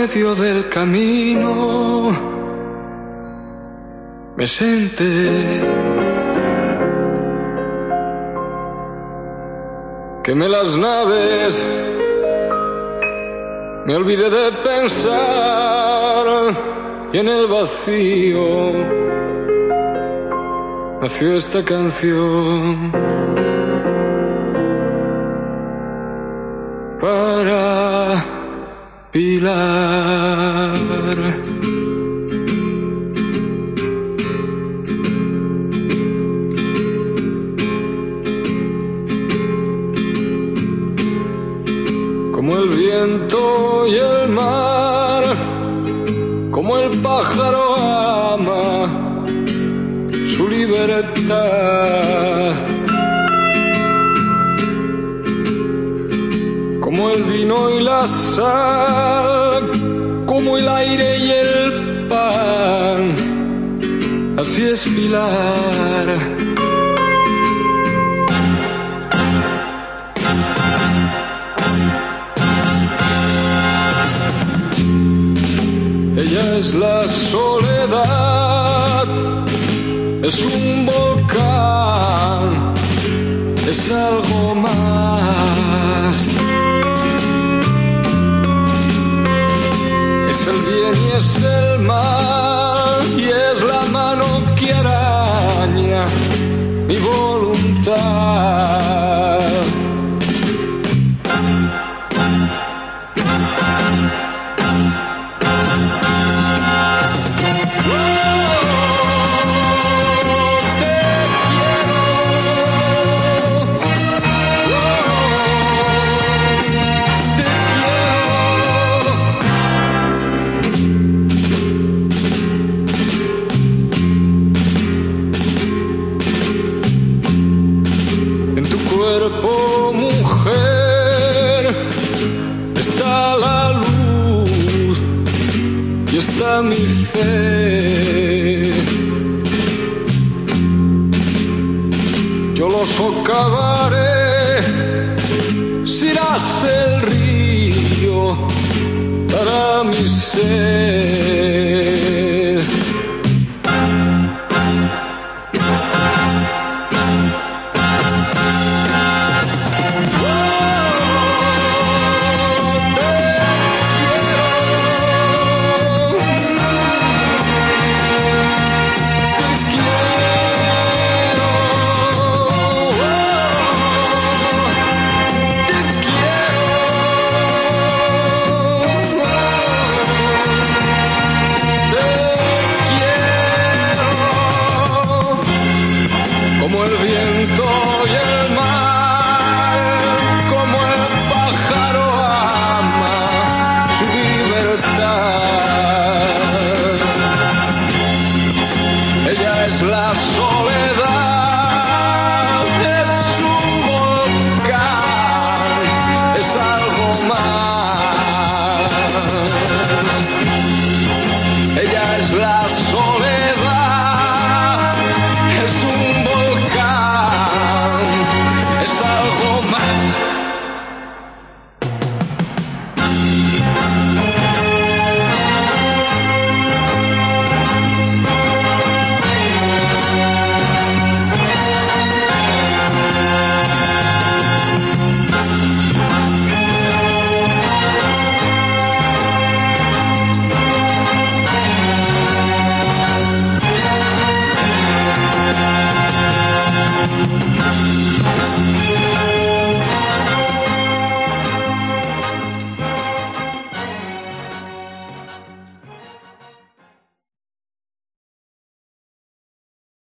medio del camino me senté. Quemé las naves, me olvidé de pensar y en el vacío nació esta canción. Para Pilar. Como el viento y el mar, como el pájaro ama su libertad, como el vino y la sal, como el aire y el pan, así es Pilar. Ella es la soledad, es un volcán, es algo más. Es el bien y es el mal, y es la mano que araña mi voluntad. Cuerpo, mujer, está la luz y está mi fe. Yo lo socavaré, serás el río para mi ser.